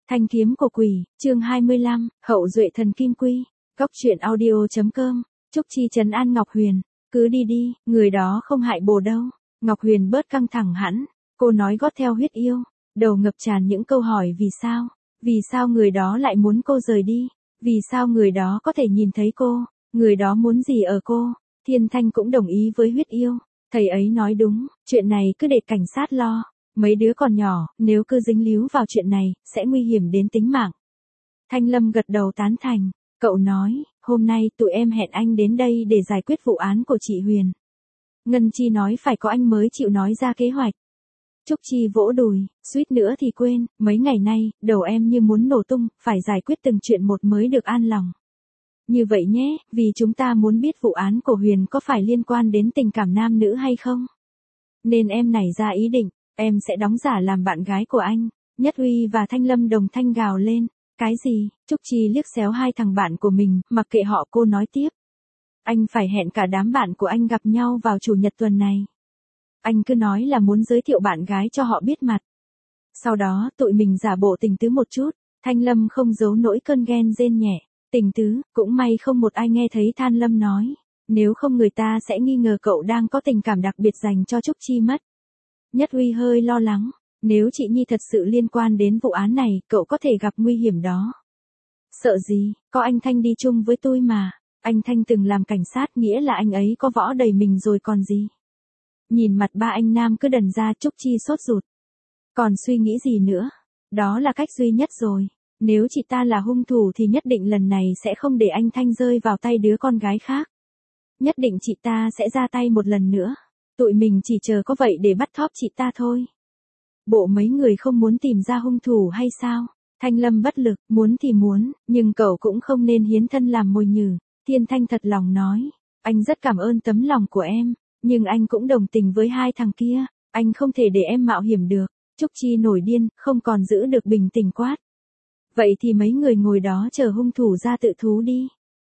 Thanh kiếm của quỷ, chương 25, hậu duệ thần kim quy. Góc truyện audio.com. Trúc Chi trấn an Ngọc Huyền. Cứ đi đi, người đó không hại bồ đâu. Ngọc Huyền bớt căng thẳng hẳn. Cô nói gót theo huyết yêu. Đầu ngập tràn những câu hỏi vì sao. Vì sao người đó lại muốn cô rời đi. Vì sao người đó có thể nhìn thấy cô. Người đó muốn gì ở cô. Thiên Thanh cũng đồng ý với huyết yêu. Thầy ấy nói đúng, chuyện này cứ để cảnh sát lo. Mấy đứa còn nhỏ, nếu cứ dính líu vào chuyện này, sẽ nguy hiểm đến tính mạng. Thanh Lâm gật đầu tán thành. Cậu nói, hôm nay tụi em hẹn anh đến đây để giải quyết vụ án của chị Huyền. Ngân Chi nói phải có anh mới chịu nói ra kế hoạch. Trúc Chi vỗ đùi, suýt nữa thì quên, mấy ngày nay, đầu em như muốn nổ tung, phải giải quyết từng chuyện một mới được an lòng. Như vậy nhé, vì chúng ta muốn biết vụ án của Huyền có phải liên quan đến tình cảm nam nữ hay không. Nên em nảy ra ý định, em sẽ đóng giả làm bạn gái của anh. Nhất Uy và Thanh Lâm đồng thanh gào lên. Cái gì? Trúc Chi liếc xéo hai thằng bạn của mình, mặc kệ họ. Cô nói tiếp. Anh phải hẹn cả đám bạn của anh gặp nhau vào chủ nhật tuần này. Anh cứ nói là muốn giới thiệu bạn gái cho họ biết mặt. Sau đó tụi mình giả bộ tình tứ một chút. Thanh Lâm không giấu nỗi cơn ghen rên nhẹ. Tình tứ, cũng may không một ai nghe thấy Thanh Lâm nói. Nếu không người ta sẽ nghi ngờ cậu đang có tình cảm đặc biệt dành cho Trúc Chi mất. Nhất Uy hơi lo lắng. Nếu chị Nhi thật sự liên quan đến vụ án này, cậu có thể gặp nguy hiểm đó. Sợ gì, có anh Thanh đi chung với tôi mà. Anh Thanh từng làm cảnh sát, nghĩa là anh ấy có võ đầy mình rồi còn gì. Nhìn mặt ba anh nam cứ đần ra. Trúc Chi sốt ruột. Còn suy nghĩ gì nữa? Đó là cách duy nhất rồi. Nếu chị ta là hung thủ thì nhất định lần này sẽ không để anh Thanh rơi vào tay đứa con gái khác. Nhất định chị ta sẽ ra tay một lần nữa. Tụi mình chỉ chờ có vậy để bắt thóp chị ta thôi. Bộ mấy người không muốn tìm ra hung thủ hay sao? Thanh Lâm bất lực, muốn thì muốn, nhưng cậu cũng không nên hiến thân làm mồi nhử. Thiên Thanh thật lòng nói, anh rất cảm ơn tấm lòng của em, nhưng anh cũng đồng tình với hai thằng kia, anh không thể để em mạo hiểm được. Trúc Chi nổi điên, không còn giữ được bình tĩnh quát. Vậy thì mấy người ngồi đó chờ hung thủ ra tự thú đi.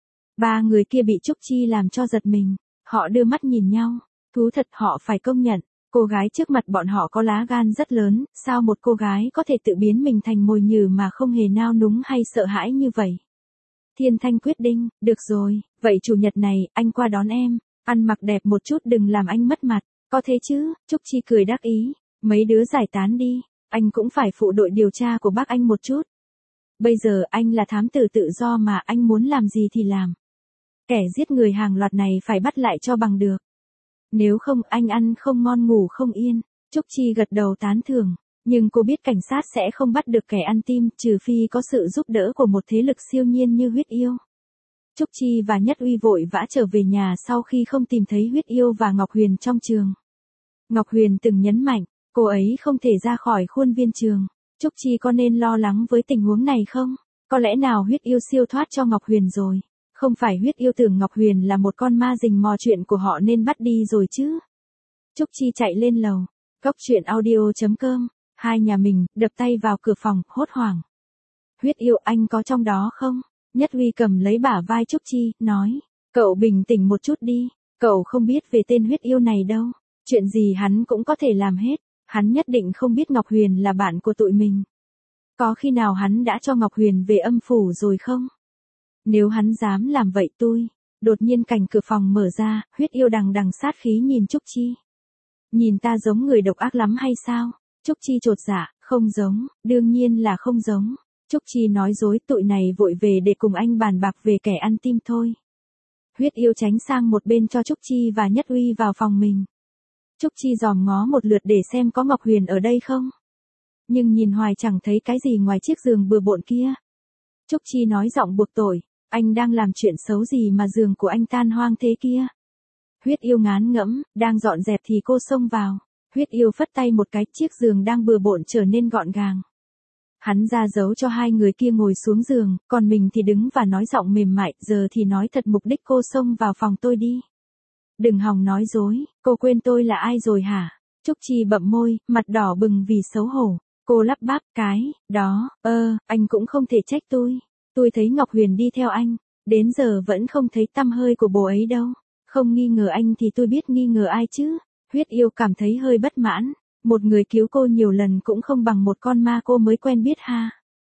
Ba người kia bị Trúc Chi làm cho giật mình, họ đưa mắt nhìn nhau, thú thật họ phải công nhận. Cô gái trước mặt bọn họ có lá gan rất lớn, sao một cô gái có thể tự biến mình thành mồi nhử mà không hề nao núng hay sợ hãi như vậy. Thiên Thanh quyết định, được rồi, vậy chủ nhật này, anh qua đón em, ăn mặc đẹp một chút đừng làm anh mất mặt, có thế chứ. Trúc Chi cười đắc ý, mấy đứa giải tán đi, anh cũng phải phụ đội điều tra của bác anh một chút. Bây giờ anh là thám tử tự do mà anh muốn làm gì thì làm. Kẻ giết người hàng loạt này phải bắt lại cho bằng được. Nếu không anh ăn không ngon ngủ không yên. Trúc Chi gật đầu tán thưởng, nhưng cô biết cảnh sát sẽ không bắt được kẻ ăn tim trừ phi có sự giúp đỡ của một thế lực siêu nhiên như huyết yêu. Trúc Chi và Nhất Uy vội vã trở về nhà sau khi không tìm thấy huyết yêu và Ngọc Huyền trong trường. Ngọc Huyền từng nhấn mạnh, cô ấy không thể ra khỏi khuôn viên trường. Trúc Chi có nên lo lắng với tình huống này không? Có lẽ nào huyết yêu siêu thoát cho Ngọc Huyền rồi? Không phải huyết yêu tưởng Ngọc Huyền là một con ma rình mò chuyện của họ nên bắt đi rồi chứ. Trúc Chi chạy lên lầu. Góc truyện audio.com. Hai nhà mình, đập tay vào cửa phòng, hốt hoảng. Huyết yêu anh có trong đó không? Nhất Uy cầm lấy bả vai Trúc Chi, nói. Cậu bình tĩnh một chút đi. Cậu không biết về tên huyết yêu này đâu. Chuyện gì hắn cũng có thể làm hết. Hắn nhất định không biết Ngọc Huyền là bạn của tụi mình. Có khi nào hắn đã cho Ngọc Huyền về âm phủ rồi không? Nếu hắn dám làm vậy tôi. Đột nhiên cành cửa phòng mở ra, huyết yêu đằng đằng sát khí nhìn Trúc Chi. Nhìn ta giống người độc ác lắm hay sao? Trúc Chi chột dạ, không giống, đương nhiên là không giống. Trúc Chi nói dối, tụi này vội về để cùng anh bàn bạc về kẻ ăn tim thôi. Huyết yêu tránh sang một bên cho Trúc Chi và Nhất Uy vào phòng mình. Trúc Chi dòm ngó một lượt để xem có Ngọc Huyền ở đây không. Nhưng nhìn hoài chẳng thấy cái gì ngoài chiếc giường bừa bộn kia. Trúc Chi nói giọng buộc tội. Anh đang làm chuyện xấu gì mà giường của anh tan hoang thế kia? Huyết yêu ngán ngẫm, đang dọn dẹp thì cô xông vào. Huyết yêu phất tay một cái, chiếc giường đang bừa bộn trở nên gọn gàng. Hắn ra dấu cho hai người kia ngồi xuống giường, còn mình thì đứng và nói giọng mềm mại, giờ thì nói thật mục đích cô xông vào phòng tôi đi. Đừng hòng nói dối, cô quên tôi là ai rồi hả? Trúc Chi bậm môi, mặt đỏ bừng vì xấu hổ. Cô lắp bắp, đó, anh cũng không thể trách tôi. Tôi thấy Ngọc Huyền đi theo anh, đến giờ vẫn không thấy tăm hơi của bồ ấy đâu. Không nghi ngờ anh thì tôi biết nghi ngờ ai chứ. Huyết yêu cảm thấy hơi bất mãn. Một người cứu cô nhiều lần cũng không bằng một con ma cô mới quen biết ha.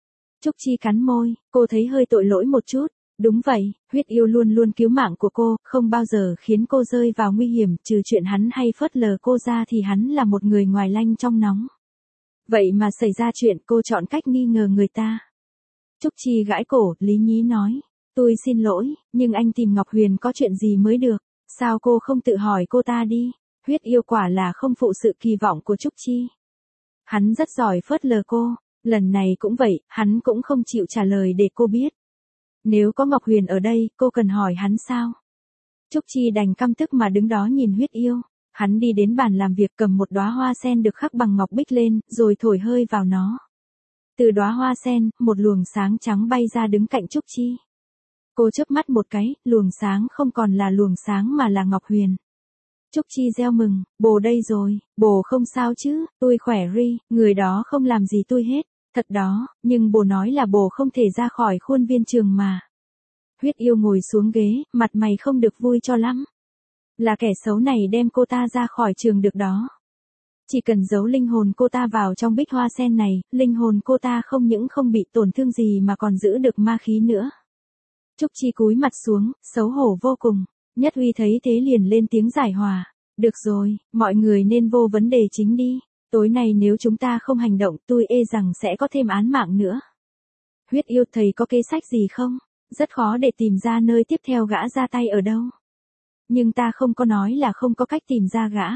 Trúc Chi cắn môi, cô thấy hơi tội lỗi một chút. Đúng vậy, huyết yêu luôn luôn cứu mạng của cô, không bao giờ khiến cô rơi vào nguy hiểm, trừ chuyện hắn hay phớt lờ cô ra thì hắn là một người ngoài lanh trong nóng. Vậy mà xảy ra chuyện cô chọn cách nghi ngờ người ta. Trúc Chi gãi cổ, lý nhí nói. Tôi xin lỗi, nhưng anh tìm Ngọc Huyền có chuyện gì mới được, sao cô không tự hỏi cô ta đi. Huyết yêu quả là không phụ sự kỳ vọng của Trúc Chi. Hắn rất giỏi phớt lờ cô, lần này cũng vậy, hắn cũng không chịu trả lời để cô biết. Nếu có Ngọc Huyền ở đây, cô cần hỏi hắn sao? Trúc Chi đành căm tức mà đứng đó nhìn huyết yêu. Hắn đi đến bàn làm việc cầm một đóa hoa sen được khắc bằng ngọc bích lên, rồi thổi hơi vào nó. Từ đóa hoa sen, một luồng sáng trắng bay ra đứng cạnh Trúc Chi. Cô chớp mắt một cái, luồng sáng không còn là luồng sáng mà là Ngọc Huyền. Trúc Chi reo mừng, bồ đây rồi, bồ không sao chứ, tôi khỏe ri, người đó không làm gì tôi hết. Thật đó, nhưng bồ nói là bồ không thể ra khỏi khuôn viên trường mà. Huyết yêu ngồi xuống ghế, mặt mày không được vui cho lắm. Là kẻ xấu này đem cô ta ra khỏi trường được đó. Chỉ cần giấu linh hồn cô ta vào trong bích hoa sen này, linh hồn cô ta không những không bị tổn thương gì mà còn giữ được ma khí nữa. Trúc Chi cúi mặt xuống, xấu hổ vô cùng. Nhất Huy thấy thế liền lên tiếng giải hòa. Được rồi, mọi người nên vô vấn đề chính đi. Tối nay nếu chúng ta không hành động tôi rằng sẽ có thêm án mạng nữa. Huyết yêu thầy có kế sách gì không? Rất khó để tìm ra nơi tiếp theo gã ra tay ở đâu. Nhưng ta không có nói là không có cách tìm ra gã.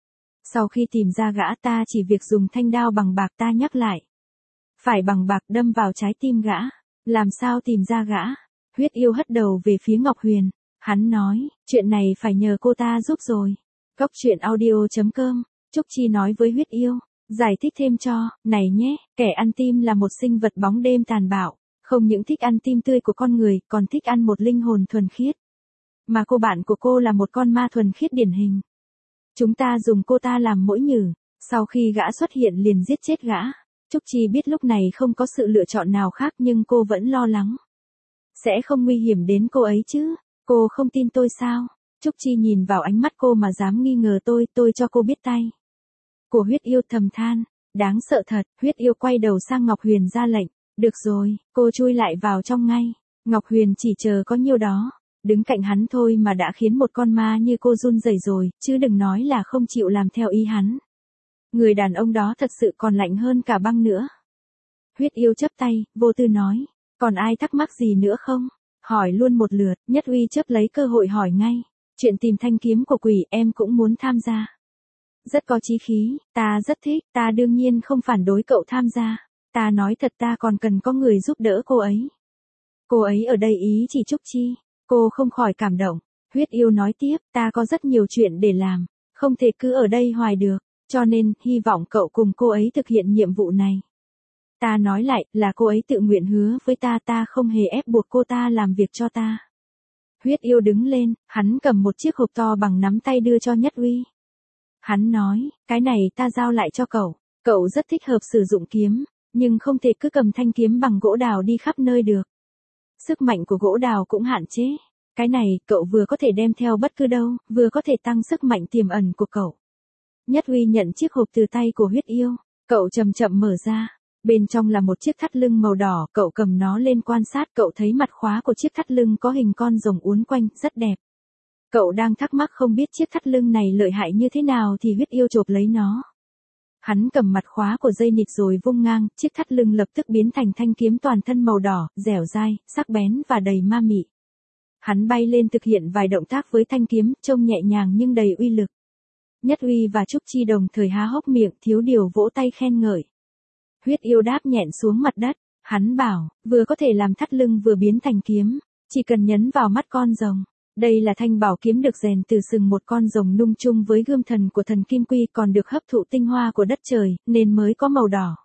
Sau khi tìm ra gã ta chỉ việc dùng thanh đao bằng bạc ta nhắc lại. Phải bằng bạc đâm vào trái tim gã. Làm sao tìm ra gã? Huyết yêu hất đầu về phía Ngọc Huyền. Hắn nói, chuyện này phải nhờ cô ta giúp rồi. Cóc truyện audio.com. Trúc Chi nói với huyết yêu. Giải thích thêm cho, này nhé, kẻ ăn tim là một sinh vật bóng đêm tàn bạo. Không những thích ăn tim tươi của con người, còn thích ăn một linh hồn thuần khiết. Mà cô bạn của cô là một con ma thuần khiết điển hình. Chúng ta dùng cô ta làm mỗi nhử, sau khi gã xuất hiện liền giết chết gã. Trúc Chi biết lúc này không có sự lựa chọn nào khác nhưng cô vẫn lo lắng. Sẽ không nguy hiểm đến cô ấy chứ, cô không tin tôi sao? Trúc Chi nhìn vào ánh mắt cô mà dám nghi ngờ tôi cho cô biết tay. Của huyết yêu thầm than, đáng sợ thật, huyết yêu quay đầu sang Ngọc Huyền ra lệnh. Được rồi, cô chui lại vào trong ngay. Ngọc Huyền chỉ chờ có nhiêu đó. Đứng cạnh hắn thôi mà đã khiến một con ma như cô run rẩy rồi, chứ đừng nói là không chịu làm theo ý hắn. Người đàn ông đó thật sự còn lạnh hơn cả băng nữa. Huyết yêu chớp tay, vô tư nói. Còn ai thắc mắc gì nữa không? Hỏi luôn một lượt, Nhất Huy chớp lấy cơ hội hỏi ngay. Chuyện tìm thanh kiếm của quỷ em cũng muốn tham gia. Rất có chí khí, ta rất thích, ta đương nhiên không phản đối cậu tham gia. Ta nói thật ta còn cần có người giúp đỡ cô ấy. Cô ấy ở đây ý chỉ Trúc Chi. Cô không khỏi cảm động. Huyết yêu nói tiếp, ta có rất nhiều chuyện để làm. Không thể cứ ở đây hoài được. Cho nên, hy vọng cậu cùng cô ấy thực hiện nhiệm vụ này. Ta nói lại, là cô ấy tự nguyện hứa với ta không hề ép buộc cô ta làm việc cho ta. Huyết yêu đứng lên, hắn cầm một chiếc hộp to bằng nắm tay đưa cho Nhất Uy. Hắn nói, cái này ta giao lại cho cậu. Cậu rất thích hợp sử dụng kiếm, nhưng không thể cứ cầm thanh kiếm bằng gỗ đào đi khắp nơi được. Sức mạnh của gỗ đào cũng hạn chế. Cái này, cậu vừa có thể đem theo bất cứ đâu, vừa có thể tăng sức mạnh tiềm ẩn của cậu. Nhất Uy nhận chiếc hộp từ tay của huyết yêu. Cậu chậm chậm mở ra. Bên trong là một chiếc thắt lưng màu đỏ, cậu cầm nó lên quan sát, cậu thấy mặt khóa của chiếc thắt lưng có hình con rồng uốn quanh, rất đẹp. Cậu đang thắc mắc không biết chiếc thắt lưng này lợi hại như thế nào thì huyết yêu chộp lấy nó. Hắn cầm mặt khóa của dây nịt rồi vung ngang, chiếc thắt lưng lập tức biến thành thanh kiếm toàn thân màu đỏ, dẻo dai, sắc bén và đầy ma mị. Hắn bay lên thực hiện vài động tác với thanh kiếm, trông nhẹ nhàng nhưng đầy uy lực. Nhất Uy và Trúc Chi đồng thời há hốc miệng, thiếu điều vỗ tay khen ngợi. Huyết yêu đáp nhẹn xuống mặt đất, hắn bảo, vừa có thể làm thắt lưng vừa biến thành kiếm, chỉ cần nhấn vào mắt con rồng. Đây là thanh bảo kiếm được rèn từ sừng một con rồng nung chung với gươm thần của thần Kim Quy còn được hấp thụ tinh hoa của đất trời, nên mới có màu đỏ.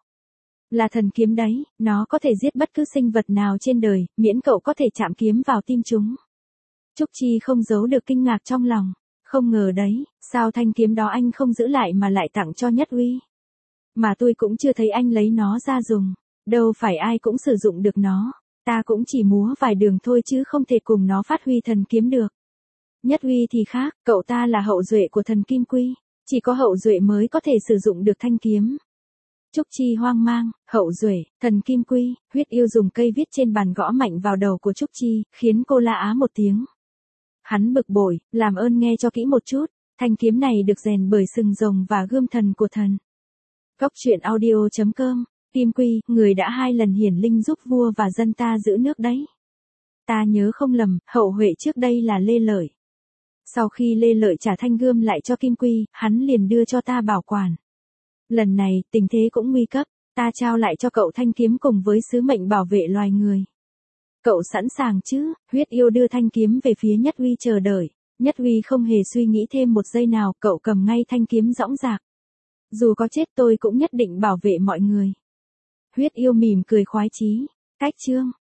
Là thần kiếm đấy, nó có thể giết bất cứ sinh vật nào trên đời, miễn cậu có thể chạm kiếm vào tim chúng. Trúc Chi không giấu được kinh ngạc trong lòng, không ngờ đấy, sao thanh kiếm đó anh không giữ lại mà lại tặng cho Nhất Uy. Mà tôi cũng chưa thấy anh lấy nó ra dùng, đâu phải ai cũng sử dụng được nó. Ta cũng chỉ múa vài đường thôi chứ không thể cùng nó phát huy thần kiếm được. Nhất Uy thì khác, cậu ta là hậu duệ của thần Kim Quy, chỉ có hậu duệ mới có thể sử dụng được thanh kiếm. Trúc Chi hoang mang, Hậu Duệ, thần kim quy, huyết yêu dùng cây viết trên bàn gõ mạnh vào đầu của Trúc Chi, khiến cô la á một tiếng. Hắn bực bội, làm ơn nghe cho kỹ một chút, thanh kiếm này được rèn bởi sừng rồng và gươm thần của thần. Góc truyện audio.com, Kim Quy, người đã 2 lần hiển linh giúp vua và dân ta giữ nước đấy. Ta nhớ không lầm, hậu huệ trước đây là Lê Lợi. Sau khi Lê Lợi trả thanh gươm lại cho Kim Quy, hắn liền đưa cho ta bảo quản. Lần này, tình thế cũng nguy cấp, ta trao lại cho cậu thanh kiếm cùng với sứ mệnh bảo vệ loài người. Cậu sẵn sàng chứ? Huyết yêu đưa thanh kiếm về phía Nhất Uy chờ đợi. Nhất Uy không hề suy nghĩ thêm một giây nào, cậu cầm ngay thanh kiếm dõng dạc. Dù có chết tôi cũng nhất định bảo vệ mọi người. Huyết yêu mỉm cười khoái chí. Cách chương